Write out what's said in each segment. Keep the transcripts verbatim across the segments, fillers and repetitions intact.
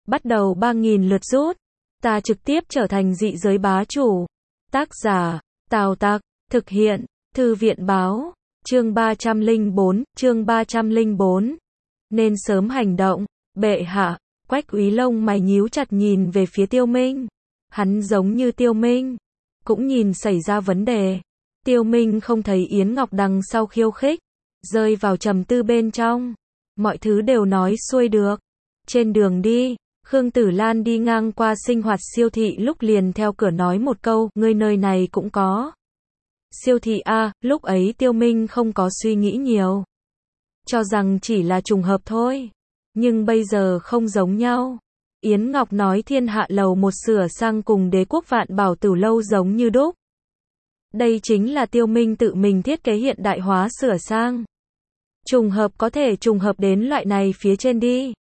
bắt đầu ba nghìn lượt rút. Ta trực tiếp trở thành dị giới bá chủ. Tác giả, Tào Tặc, thực hiện, Thư viện báo, chương ba trăm lẻ bốn, chương ba trăm lẻ bốn. Nên sớm hành động, bệ hạ. Quách Úy lông mày nhíu chặt nhìn về phía Tiêu Minh. Hắn giống như Tiêu Minh, cũng nhìn xảy ra vấn đề. Tiêu Minh không thấy Yến Ngọc đằng sau khiêu khích, rơi vào trầm tư bên trong. Mọi thứ đều nói xuôi được. Trên đường đi, Khương Tử Lan đi ngang qua Sinh Hoạt siêu thị lúc liền theo cửa nói một câu, ngươi nơi này cũng có siêu thị a. Lúc ấy Tiêu Minh không có suy nghĩ nhiều, cho rằng chỉ là trùng hợp thôi. Nhưng bây giờ không giống nhau. Yến Ngọc nói Thiên Hạ lầu một sửa sang cùng Đế quốc Vạn Bảo Tử lâu giống như đúc. Đây chính là Tiêu Minh tự mình thiết kế hiện đại hóa sửa sang. Trùng hợp có thể trùng hợp đến loại này phía trên đi.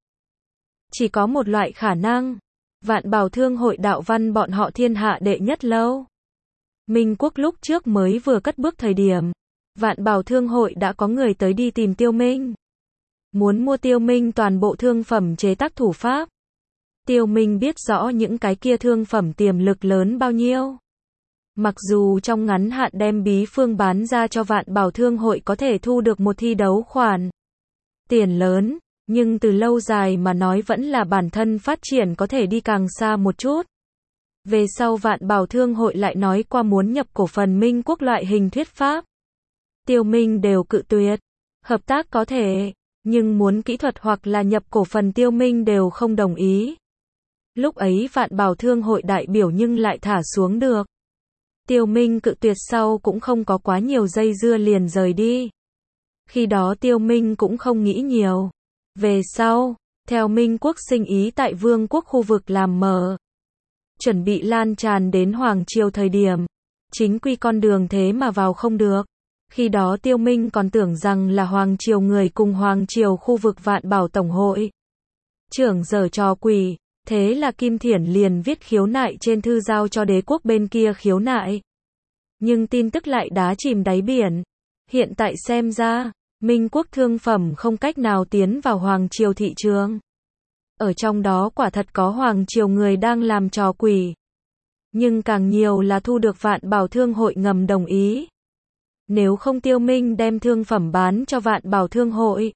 Chỉ có một loại khả năng. Vạn Bảo Thương hội đạo văn bọn họ thiên hạ đệ nhất lâu. Minh Quốc lúc trước mới vừa cất bước thời điểm, Vạn Bảo Thương hội đã có người tới đi tìm Tiêu Minh. Muốn mua Tiêu Minh toàn bộ thương phẩm chế tác thủ pháp. Tiêu Minh biết rõ những cái kia thương phẩm tiềm lực lớn bao nhiêu. Mặc dù trong ngắn hạn đem bí phương bán ra cho Vạn Bảo Thương hội có thể thu được một thi đấu khoản tiền lớn, nhưng từ lâu dài mà nói vẫn là bản thân phát triển có thể đi càng xa một chút. Về sau Vạn Bảo Thương hội lại nói qua muốn nhập cổ phần Minh Quốc loại hình thuyết pháp. Tiêu Minh đều cự tuyệt. Hợp tác có thể, nhưng muốn kỹ thuật hoặc là nhập cổ phần Tiêu Minh đều không đồng ý. Lúc ấy Vạn Bảo Thương hội đại biểu nhưng lại thả xuống được. Tiêu Minh cự tuyệt sau cũng không có quá nhiều dây dưa liền rời đi. Khi đó Tiêu Minh cũng không nghĩ nhiều. Về sau, theo Minh Quốc sinh ý tại Vương quốc khu vực làm mở, chuẩn bị lan tràn đến Hoàng Triều thời điểm, chính quy con đường thế mà vào không được. Khi đó Tiêu Minh còn tưởng rằng là Hoàng Triều người cùng Hoàng Triều khu vực Vạn Bảo Tổng hội trưởng giở trò quỷ. Thế là Kim Thiển liền viết khiếu nại trên thư giao cho đế quốc bên kia khiếu nại. Nhưng tin tức lại đá chìm đáy biển. Hiện tại xem ra, Minh Quốc thương phẩm không cách nào tiến vào Hoàng Triều thị trường. Ở trong đó quả thật có Hoàng Triều người đang làm trò quỷ. Nhưng càng nhiều là thu được Vạn Bảo Thương hội ngầm đồng ý. Nếu không Tiêu Minh đem thương phẩm bán cho Vạn Bảo Thương hội,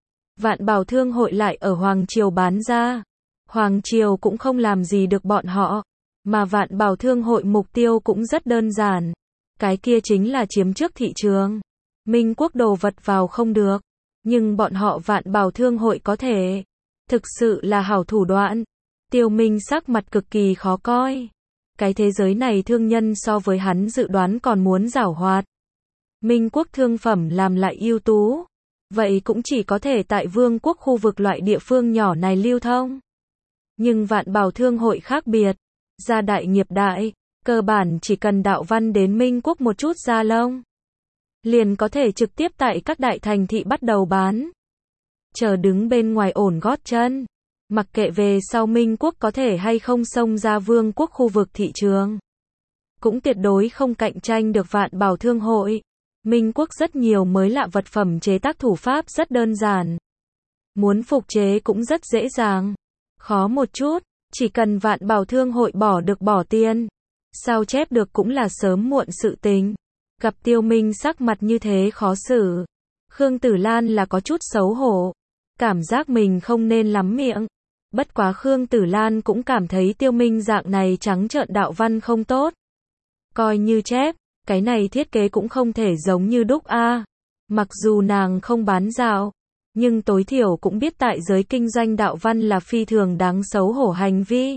Vạn Bảo Thương hội lại ở Hoàng Triều bán ra, Hoàng Triều cũng không làm gì được bọn họ. Mà Vạn Bảo Thương hội mục tiêu cũng rất đơn giản. Cái kia chính là chiếm trước thị trường. Minh Quốc đồ vật vào không được, nhưng bọn họ Vạn Bảo Thương hội có thể. Thực sự là hảo thủ đoạn. Tiêu Minh sắc mặt cực kỳ khó coi. Cái thế giới này thương nhân so với hắn dự đoán còn muốn giảo hoạt. Minh Quốc thương phẩm làm lại ưu tú, vậy cũng chỉ có thể tại Vương quốc khu vực loại địa phương nhỏ này lưu thông. Nhưng Vạn Bảo Thương hội khác biệt, gia đại nghiệp đại, cơ bản chỉ cần đạo văn đến Minh Quốc một chút da lông, liền có thể trực tiếp tại các đại thành thị bắt đầu bán. Chờ đứng bên ngoài ổn gót chân, mặc kệ về sau Minh Quốc có thể hay không xông ra Vương quốc khu vực thị trường, cũng tuyệt đối không cạnh tranh được Vạn Bảo Thương hội. Minh Quốc rất nhiều mới lạ vật phẩm chế tác thủ pháp rất đơn giản. Muốn phục chế cũng rất dễ dàng. Khó một chút, chỉ cần Vạn Bảo Thương hội bỏ được bỏ tiền, sao chép được cũng là sớm muộn sự tình. Gặp Tiêu Minh sắc mặt như thế khó xử, Khương Tử Lan là có chút xấu hổ, cảm giác mình không nên lắm miệng. Bất quá Khương Tử Lan cũng cảm thấy Tiêu Minh dạng này trắng trợn đạo văn không tốt. Coi như chép, cái này thiết kế cũng không thể giống như đúc a. Mặc dù nàng không bán dạo, nhưng tối thiểu cũng biết tại giới kinh doanh đạo văn là phi thường đáng xấu hổ hành vi.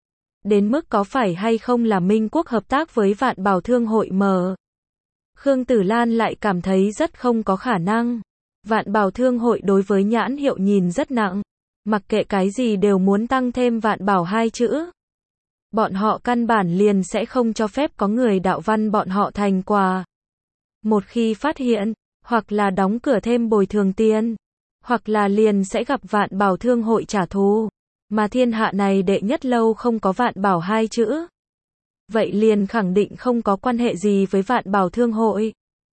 Đến mức có phải hay không là Minh Quốc hợp tác với Vạn Bảo Thương hội mở. Khương Tử Lan lại cảm thấy rất không có khả năng. Vạn Bảo Thương hội đối với nhãn hiệu nhìn rất nặng. Mặc kệ cái gì đều muốn tăng thêm Vạn Bảo hai chữ. Bọn họ căn bản liền sẽ không cho phép có người đạo văn bọn họ thành quà. Một khi phát hiện, hoặc là đóng cửa thêm bồi thường tiền, hoặc là liền sẽ gặp Vạn Bảo Thương hội trả thù. Mà thiên hạ này đệ nhất lâu không có Vạn Bảo hai chữ. Vậy liền khẳng định không có quan hệ gì với Vạn Bảo Thương hội.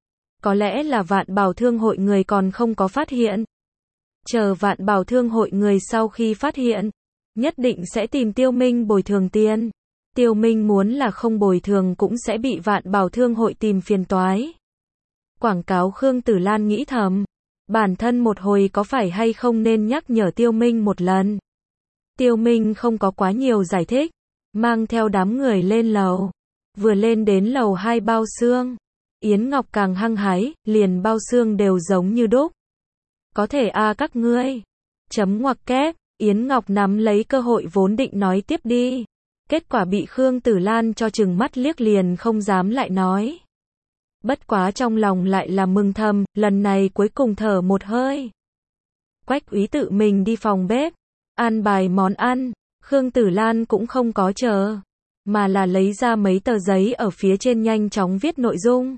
Có lẽ là Vạn Bảo Thương hội người còn không có phát hiện. Chờ Vạn Bảo Thương hội người sau khi phát hiện, nhất định sẽ tìm Tiêu Minh bồi thường tiền. Tiêu Minh muốn là không bồi thường cũng sẽ bị Vạn Bảo Thương hội tìm phiền toái. Quảng cáo Khương Tử Lan nghĩ thầm, bản thân một hồi có phải hay không nên nhắc nhở Tiêu Minh một lần. Tiêu Minh không có quá nhiều giải thích, mang theo đám người lên lầu. Vừa lên đến lầu hai bao xương, Yến Ngọc càng hăng hái, liền bao xương đều giống như đúc. Có thể a à các ngươi. Chấm ngoặc kép, Yến Ngọc nắm lấy cơ hội vốn định nói tiếp đi. Kết quả bị Khương Tử Lan cho chừng mắt liếc liền không dám lại nói. Bất quá trong lòng lại là mừng thầm, lần này cuối cùng thở một hơi. Quách Úy tự mình đi phòng bếp, an bài món ăn, Khương Tử Lan cũng không có chờ, mà là lấy ra mấy tờ giấy ở phía trên nhanh chóng viết nội dung.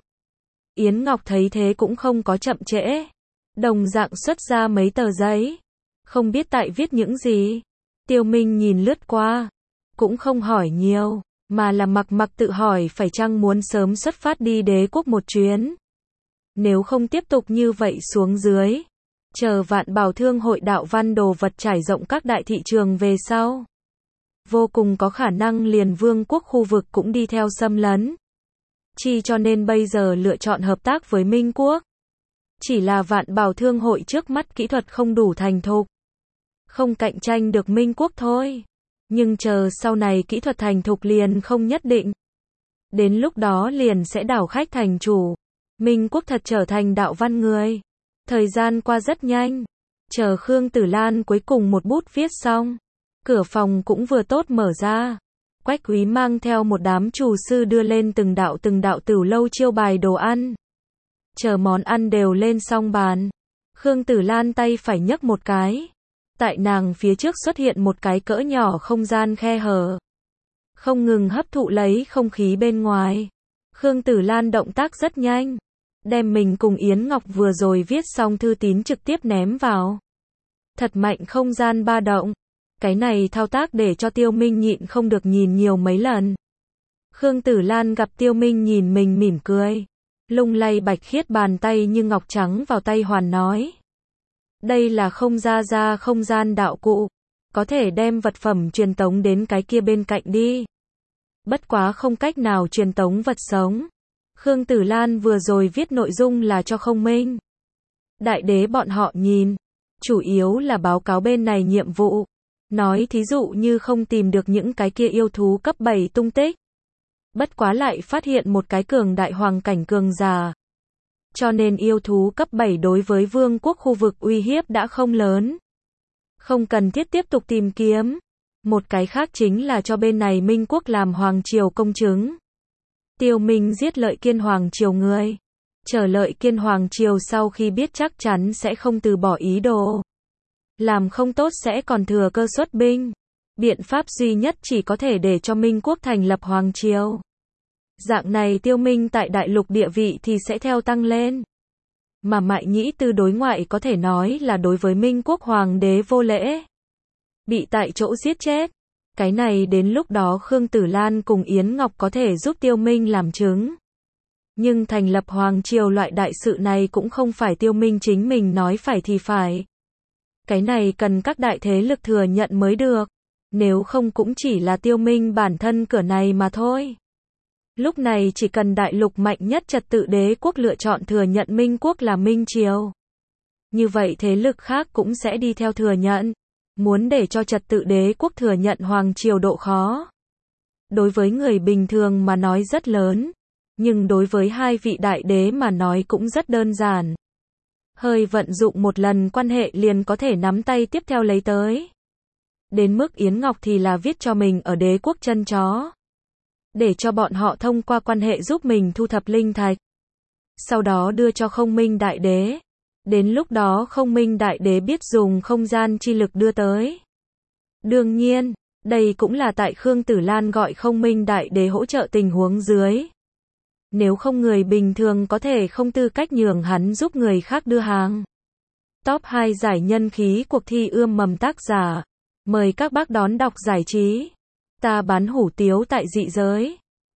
Yến Ngọc thấy thế cũng không có chậm trễ, đồng dạng xuất ra mấy tờ giấy, không biết tại viết những gì. Tiêu Minh nhìn lướt qua, cũng không hỏi nhiều, mà là mặc mặc tự hỏi phải chăng muốn sớm xuất phát đi đế quốc một chuyến. Nếu không tiếp tục như vậy xuống dưới, chờ Vạn Bảo Thương hội đạo văn đồ vật trải rộng các đại thị trường về sau, vô cùng có khả năng liền vương quốc khu vực cũng đi theo xâm lấn. Chi cho nên bây giờ lựa chọn hợp tác với Minh Quốc. Chỉ là Vạn Bảo Thương hội trước mắt kỹ thuật không đủ thành thục, không cạnh tranh được Minh Quốc thôi. Nhưng chờ sau này kỹ thuật thành thục liền không nhất định. Đến lúc đó liền sẽ đảo khách thành chủ. Minh Quốc thật trở thành đạo văn người. Thời gian qua rất nhanh. Chờ Khương Tử Lan cuối cùng một bút viết xong, cửa phòng cũng vừa tốt mở ra. Quách Úy mang theo một đám chủ sư đưa lên từng đạo từng đạo tửu lâu chiêu bài đồ ăn. Chờ món ăn đều lên xong bàn, Khương Tử Lan tay phải nhấc một cái. Tại nàng phía trước xuất hiện một cái cỡ nhỏ không gian khe hở, không ngừng hấp thụ lấy không khí bên ngoài. Khương Tử Lan động tác rất nhanh, đem mình cùng Yến Ngọc vừa rồi viết xong thư tín trực tiếp ném vào. Thật mạnh không gian ba động. Cái này thao tác để cho Tiêu Minh nhịn không được nhìn nhiều mấy lần. Khương Tử Lan gặp Tiêu Minh nhìn mình mỉm cười, lung lay bạch khiết bàn tay như ngọc trắng vào tay hoàn nói. Đây là không ra ra không gian đạo cụ, có thể đem vật phẩm truyền tống đến cái kia bên cạnh đi. Bất quá không cách nào truyền tống vật sống. Khương Tử Lan vừa rồi viết nội dung là cho Không Minh Đại Đế bọn họ nhìn, chủ yếu là báo cáo bên này nhiệm vụ. Nói thí dụ như không tìm được những cái kia yêu thú cấp bảy tung tích. Bất quá lại phát hiện một cái cường đại hoàng cảnh cường giả. Cho nên yêu thú cấp bảy đối với vương quốc khu vực uy hiếp đã không lớn. Không cần thiết tiếp tục tìm kiếm. Một cái khác chính là cho bên này Minh Quốc làm hoàng triều công chứng. Tiêu Minh giết Lợi Kiên hoàng triều người. Chờ Lợi Kiên hoàng triều sau khi biết chắc chắn sẽ không từ bỏ ý đồ. Làm không tốt sẽ còn thừa cơ xuất binh. Biện pháp duy nhất chỉ có thể để cho Minh Quốc thành lập hoàng triều. Dạng này Tiêu Minh tại đại lục địa vị thì sẽ theo tăng lên. Mà Mại Nhĩ Tư đối ngoại có thể nói là đối với Minh Quốc hoàng đế vô lễ. Bị tại chỗ giết chết. Cái này đến lúc đó Khương Tử Lan cùng Yến Ngọc có thể giúp Tiêu Minh làm chứng. Nhưng thành lập hoàng triều loại đại sự này cũng không phải Tiêu Minh chính mình nói phải thì phải. Cái này cần các đại thế lực thừa nhận mới được. Nếu không cũng chỉ là Tiêu Minh bản thân cửa này mà thôi. Lúc này chỉ cần đại lục mạnh nhất trật tự đế quốc lựa chọn thừa nhận Minh Quốc là Minh Triều. Như vậy thế lực khác cũng sẽ đi theo thừa nhận. Muốn để cho trật tự đế quốc thừa nhận hoàng triều độ khó. Đối với người bình thường mà nói rất lớn. Nhưng đối với hai vị đại đế mà nói cũng rất đơn giản. Hơi vận dụng một lần quan hệ liền có thể nắm tay tiếp theo lấy tới. Đến mức Yến Ngọc thì là viết cho mình ở đế quốc chân chó. Để cho bọn họ thông qua quan hệ giúp mình thu thập linh thạch. Sau đó đưa cho Không Minh Đại Đế. Đến lúc đó Không Minh Đại Đế biết dùng không gian chi lực đưa tới. Đương nhiên, đây cũng là tại Khương Tử Lan gọi Không Minh Đại Đế hỗ trợ tình huống dưới. Nếu không người bình thường có thể không tư cách nhường hắn giúp người khác đưa hàng. Top hai giải nhân khí cuộc thi ươm mầm tác giả. Mời các bác đón đọc giải trí. Ta bán hủ tiếu tại dị giới.